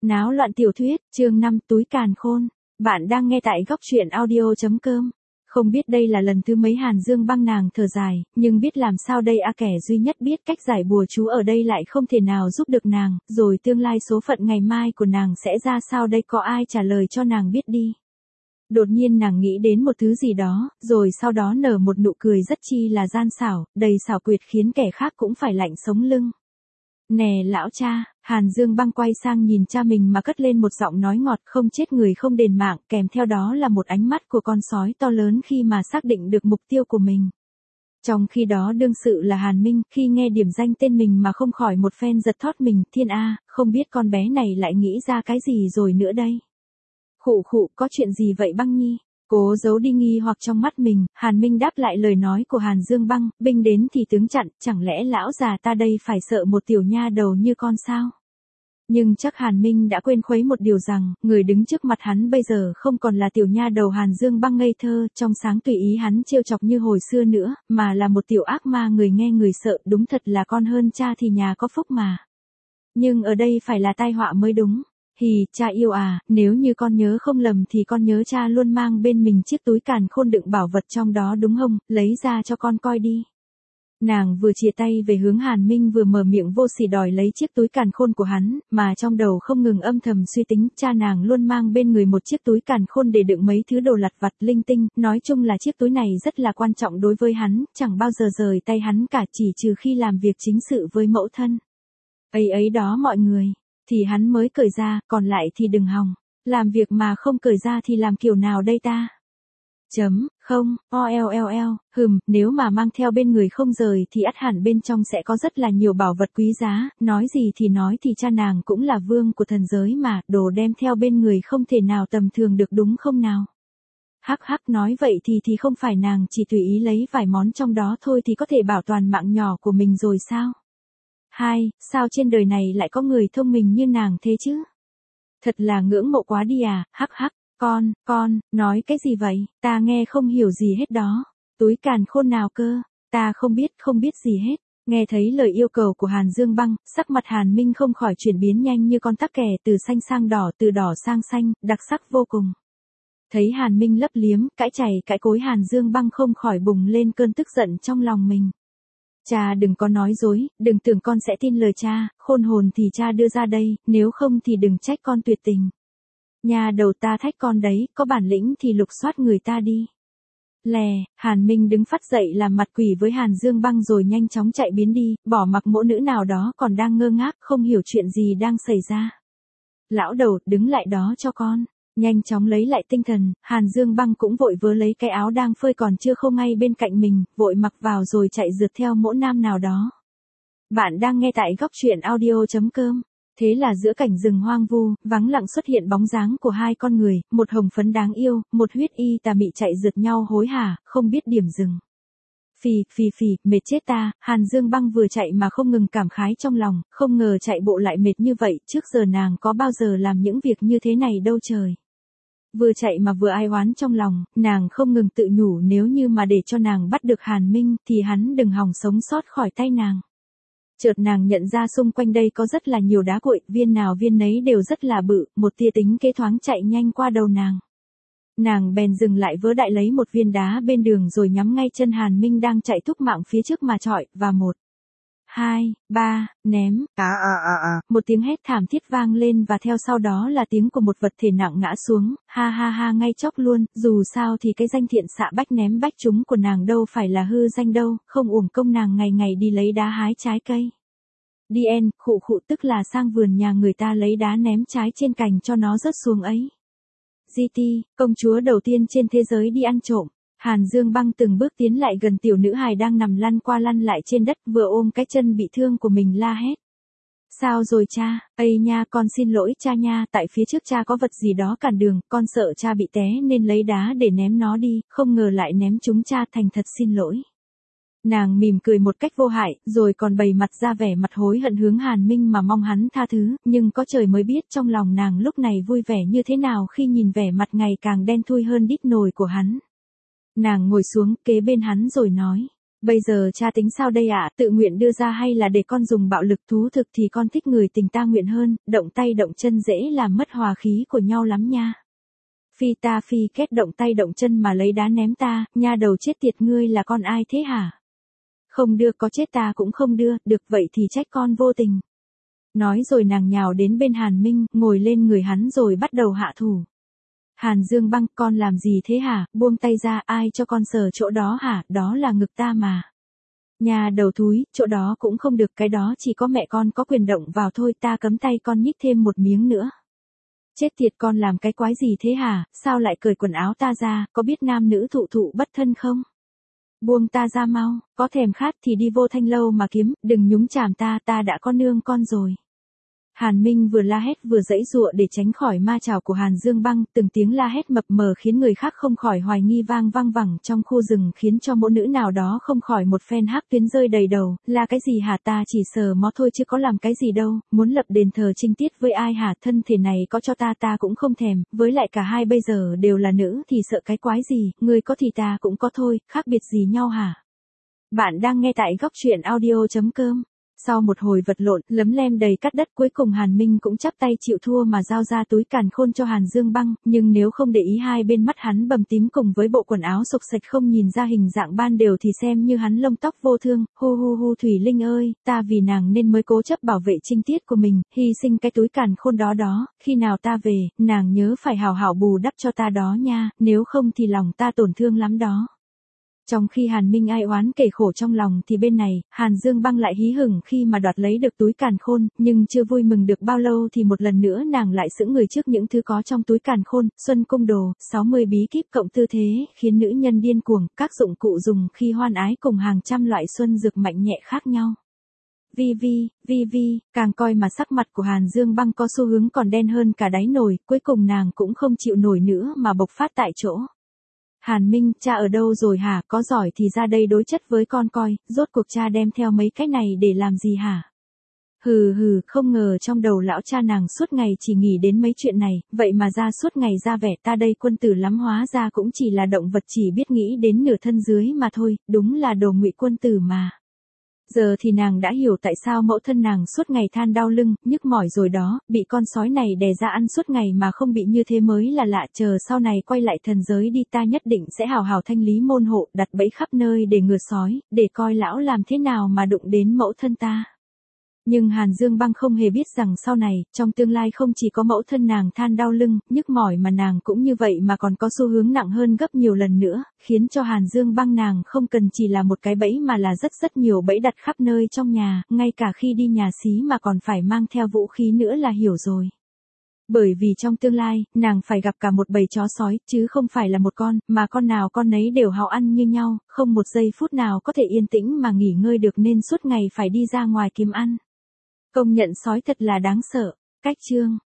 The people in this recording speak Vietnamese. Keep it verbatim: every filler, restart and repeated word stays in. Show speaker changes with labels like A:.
A: Náo loạn tiểu thuyết, chương năm túi càn khôn. Bạn đang nghe tại góc truyện audio chấm com. Không biết đây là lần thứ mấy Hàn Dương Băng nàng thở dài, nhưng biết làm sao đây a, kẻ duy nhất biết cách giải bùa chú ở đây lại không thể nào giúp được nàng, rồi tương lai số phận ngày mai của nàng sẽ ra sao đây, có ai trả lời cho nàng biết đi. Đột nhiên nàng nghĩ đến một thứ gì đó, rồi sau đó nở một nụ cười rất chi là gian xảo, đầy xảo quyệt khiến kẻ khác cũng phải lạnh sống lưng. Nè lão cha, Hàn Dương Băng quay sang nhìn cha mình mà cất lên một giọng nói ngọt, không chết người không đền mạng, kèm theo đó là một ánh mắt của con sói to lớn khi mà xác định được mục tiêu của mình. Trong khi đó đương sự là Hàn Minh, khi nghe điểm danh tên mình mà không khỏi một phen giật thót mình, thiên a, không biết con bé này lại nghĩ ra cái gì rồi nữa đây. Khụ khụ, có chuyện gì vậy Băng nhi? Cố giấu đi nghi hoặc trong mắt mình, Hàn Minh đáp lại lời nói của Hàn Dương Băng, binh đến thì tướng chặn, chẳng lẽ lão già ta đây phải sợ một tiểu nha đầu như con sao? Nhưng chắc Hàn Minh đã quên khuấy một điều rằng, người đứng trước mặt hắn bây giờ không còn là tiểu nha đầu Hàn Dương Băng ngây thơ, trong sáng tùy ý hắn trêu chọc như hồi xưa nữa, mà là một tiểu ác ma người nghe người sợ, đúng thật là con hơn cha thì nhà có phúc mà. Nhưng ở đây phải là tai họa mới đúng. Hì, cha yêu à, nếu như con nhớ không lầm thì con nhớ cha luôn mang bên mình chiếc túi càn khôn đựng bảo vật trong đó đúng không, lấy ra cho con coi đi. Nàng vừa chìa tay về hướng Hàn Minh vừa mở miệng vô sỉ đòi lấy chiếc túi càn khôn của hắn, mà trong đầu không ngừng âm thầm suy tính, cha nàng luôn mang bên người một chiếc túi càn khôn để đựng mấy thứ đồ lặt vặt linh tinh, nói chung là chiếc túi này rất là quan trọng đối với hắn, chẳng bao giờ rời tay hắn cả, chỉ trừ khi làm việc chính sự với mẫu thân. Ấy ấy đó mọi người. Thì hắn mới cởi ra, còn lại thì đừng hòng. Làm việc mà không cởi ra thì làm kiểu nào đây ta? Chấm, không, ollll, hừm, nếu mà mang theo bên người không rời thì ắt hẳn bên trong sẽ có rất là nhiều bảo vật quý giá, nói gì thì nói thì cha nàng cũng là vương của thần giới mà, đồ đem theo bên người không thể nào tầm thường được đúng không nào? Hắc hắc, nói vậy thì thì không phải nàng chỉ tùy ý lấy vài món trong đó thôi thì có thể bảo toàn mạng nhỏ của mình rồi sao? Hai, sao trên đời này lại có người thông minh như nàng thế chứ? Thật là ngưỡng mộ quá đi à, hắc hắc, con, con, nói cái gì vậy, ta nghe không hiểu gì hết đó. Túi càn khôn nào cơ, ta không biết, không biết gì hết. Nghe thấy lời yêu cầu của Hàn Dương Băng, sắc mặt Hàn Minh không khỏi chuyển biến nhanh như con tắc kè, từ xanh sang đỏ, từ đỏ sang xanh, đặc sắc vô cùng. Thấy Hàn Minh lấp liếm, cãi chày cãi cối, Hàn Dương Băng không khỏi bùng lên cơn tức giận trong lòng mình. Cha đừng có nói dối, đừng tưởng con sẽ tin lời cha, khôn hồn thì cha đưa ra đây, nếu không thì đừng trách con tuyệt tình. Nhà đầu ta thách con đấy, có bản lĩnh thì lục soát người ta đi. Lè, Hàn Minh đứng phắt dậy làm mặt quỷ với Hàn Dương Băng rồi nhanh chóng chạy biến đi, bỏ mặc mỗ nữ nào đó còn đang ngơ ngác không hiểu chuyện gì đang xảy ra. Lão đầu, đứng lại đó cho con. Nhanh chóng lấy lại tinh thần, Hàn Dương Băng cũng vội vớ lấy cái áo đang phơi còn chưa khô ngay bên cạnh mình, vội mặc vào rồi chạy rượt theo mỗ nam nào đó. Bạn đang nghe tại góc truyện audio chấm com. Thế là giữa cảnh rừng hoang vu, vắng lặng xuất hiện bóng dáng của hai con người, một hồng phấn đáng yêu, một huyết y tà mị chạy rượt nhau hối hả, không biết điểm dừng. Phì, phì phì, mệt chết ta, Hàn Dương Băng vừa chạy mà không ngừng cảm khái trong lòng, không ngờ chạy bộ lại mệt như vậy, trước giờ nàng có bao giờ làm những việc như thế này đâu trời. Vừa chạy mà vừa ai oán trong lòng, nàng không ngừng tự nhủ nếu như mà để cho nàng bắt được Hàn Minh thì hắn đừng hòng sống sót khỏi tay nàng. Chợt nàng nhận ra xung quanh đây có rất là nhiều đá cuội, viên nào viên nấy đều rất là bự, một tia tính kế thoáng chạy nhanh qua đầu nàng. Nàng bèn dừng lại vớ đại lấy một viên đá bên đường rồi nhắm ngay chân Hàn Minh đang chạy thúc mạng phía trước mà chọi, và một, hai, ba, ném, à à à à, một tiếng hét thảm thiết vang lên và theo sau đó là tiếng của một vật thể nặng ngã xuống, ha ha ha ngay chóc luôn, dù sao thì cái danh thiện xạ bách ném bách chúng của nàng đâu phải là hư danh đâu, không uổng công nàng ngày ngày đi lấy đá hái trái cây. Đi en, khụ khụ tức là sang vườn nhà người ta lấy đá ném trái trên cành cho nó rớt xuống ấy. giê tê, công chúa đầu tiên trên thế giới đi ăn trộm. Hàn Dương Băng từng bước tiến lại gần tiểu nữ hài đang nằm lăn qua lăn lại trên đất, vừa ôm cái chân bị thương của mình la hét. Sao rồi cha, ây nha, con xin lỗi cha nha, tại phía trước cha có vật gì đó cản đường, con sợ cha bị té nên lấy đá để ném nó đi, không ngờ lại ném chúng cha, thành thật xin lỗi. Nàng mỉm cười một cách vô hại, rồi còn bày mặt ra vẻ mặt hối hận hướng Hàn Minh mà mong hắn tha thứ, nhưng có trời mới biết trong lòng nàng lúc này vui vẻ như thế nào khi nhìn vẻ mặt ngày càng đen thui hơn đít nồi của hắn. Nàng ngồi xuống kế bên hắn rồi nói, Bây giờ cha tính sao đây ạ, tự nguyện đưa ra hay là để con dùng bạo lực? Thú thực thì con thích người tình ta nguyện hơn, động tay động chân dễ làm mất hòa khí của nhau lắm nha. Phi ta phi kết động tay động chân mà lấy đá ném ta, nha đầu chết tiệt, ngươi là con ai thế hả? Không đưa, có chết ta cũng không đưa, được vậy thì trách con vô tình. Nói rồi nàng nhào đến bên Hàn Minh, ngồi lên người hắn rồi bắt đầu hạ thủ. Hàn Dương Băng, con làm gì thế hả? Buông tay ra, ai cho con sờ chỗ đó hả? Đó là ngực ta mà. Nhà đầu thúi, chỗ đó cũng không được, cái đó chỉ có mẹ con có quyền động vào thôi, ta cấm tay con nhích thêm một miếng nữa. Chết tiệt, con làm cái quái gì thế hả? Sao lại cởi quần áo ta ra, có biết nam nữ thụ thụ bất thân không? Buông ta ra mau, có thèm khát thì đi vô Thanh Lâu mà kiếm, đừng nhúng chàm ta, ta đã có nương con rồi. Hàn Minh vừa la hét vừa giãy giụa để tránh khỏi ma chảo của Hàn Dương Băng, từng tiếng la hét mập mờ khiến người khác không khỏi hoài nghi vang vang vẳng trong khu rừng, khiến cho mỗi nữ nào đó không khỏi một phen hắc tuyến rơi đầy đầu. Là cái gì hả? Ta chỉ sờ mó thôi chứ có làm cái gì đâu, muốn lập đền thờ trinh tiết với ai hả? Thân thể này có cho ta ta cũng không thèm, với lại cả hai bây giờ đều là nữ thì sợ cái quái gì, người có thì ta cũng có thôi, khác biệt gì nhau hả? Bạn đang nghe tại góc truyện audio chấm com. Sau một hồi vật lộn, lấm lem đầy cát đất, cuối cùng Hàn Minh cũng chắp tay chịu thua mà giao ra túi càn khôn cho Hàn Dương Băng, nhưng nếu không để ý hai bên mắt hắn bầm tím cùng với bộ quần áo sộc sạch không nhìn ra hình dạng ban đều thì xem như hắn lông tóc vô thương. Hu hu hu, Thủy Linh ơi, ta vì nàng nên mới cố chấp bảo vệ trinh tiết của mình, hy sinh cái túi càn khôn đó đó, khi nào ta về, nàng nhớ phải hào hảo bù đắp cho ta đó nha, nếu không thì lòng ta tổn thương lắm đó. Trong khi Hàn Minh ai oán kể khổ trong lòng thì bên này, Hàn Dương Băng lại hí hửng khi mà đoạt lấy được túi càn khôn, nhưng chưa vui mừng được bao lâu thì một lần nữa nàng lại sững người trước những thứ có trong túi càn khôn. Xuân cung đồ, sáu mươi bí kíp cộng tư thế, khiến nữ nhân điên cuồng, các dụng cụ dùng khi hoan ái cùng hàng trăm loại xuân dược mạnh nhẹ khác nhau. Vi vi, vi vi, càng coi mà sắc mặt của Hàn Dương Băng có xu hướng còn đen hơn cả đáy nồi, cuối cùng nàng cũng không chịu nổi nữa mà bộc phát tại chỗ. Hàn Minh, cha ở đâu rồi hả? Có giỏi thì ra đây đối chất với con coi, rốt cuộc cha đem theo mấy cái này để làm gì hả? Hừ hừ, không ngờ trong đầu lão cha nàng suốt ngày chỉ nghĩ đến mấy chuyện này, vậy mà ra suốt ngày ra vẻ ta đây quân tử lắm, hóa ra cũng chỉ là động vật chỉ biết nghĩ đến nửa thân dưới mà thôi, đúng là đồ ngụy quân tử mà. Giờ thì nàng đã hiểu tại sao mẫu thân nàng suốt ngày than đau lưng, nhức mỏi rồi đó, bị con sói này đè ra ăn suốt ngày mà không bị như thế mới là lạ, chờ sau này quay lại thần giới đi ta nhất định sẽ hào hào thanh lý môn hộ, đặt bẫy khắp nơi để ngừa sói, để coi lão làm thế nào mà đụng đến mẫu thân ta. Nhưng Hàn Dương Băng không hề biết rằng sau này, trong tương lai không chỉ có mẫu thân nàng than đau lưng, nhức mỏi mà nàng cũng như vậy mà còn có xu hướng nặng hơn gấp nhiều lần nữa, khiến cho Hàn Dương Băng nàng không cần chỉ là một cái bẫy mà là rất rất nhiều bẫy đặt khắp nơi trong nhà, ngay cả khi đi nhà xí mà còn phải mang theo vũ khí nữa là hiểu rồi. Bởi vì trong tương lai, nàng phải gặp cả một bầy chó sói, chứ không phải là một con, mà con nào con nấy đều háo ăn như nhau, không một giây phút nào có thể yên tĩnh mà nghỉ ngơi được nên suốt ngày phải đi ra ngoài kiếm ăn. Công nhận sói thật là đáng sợ. Cách chương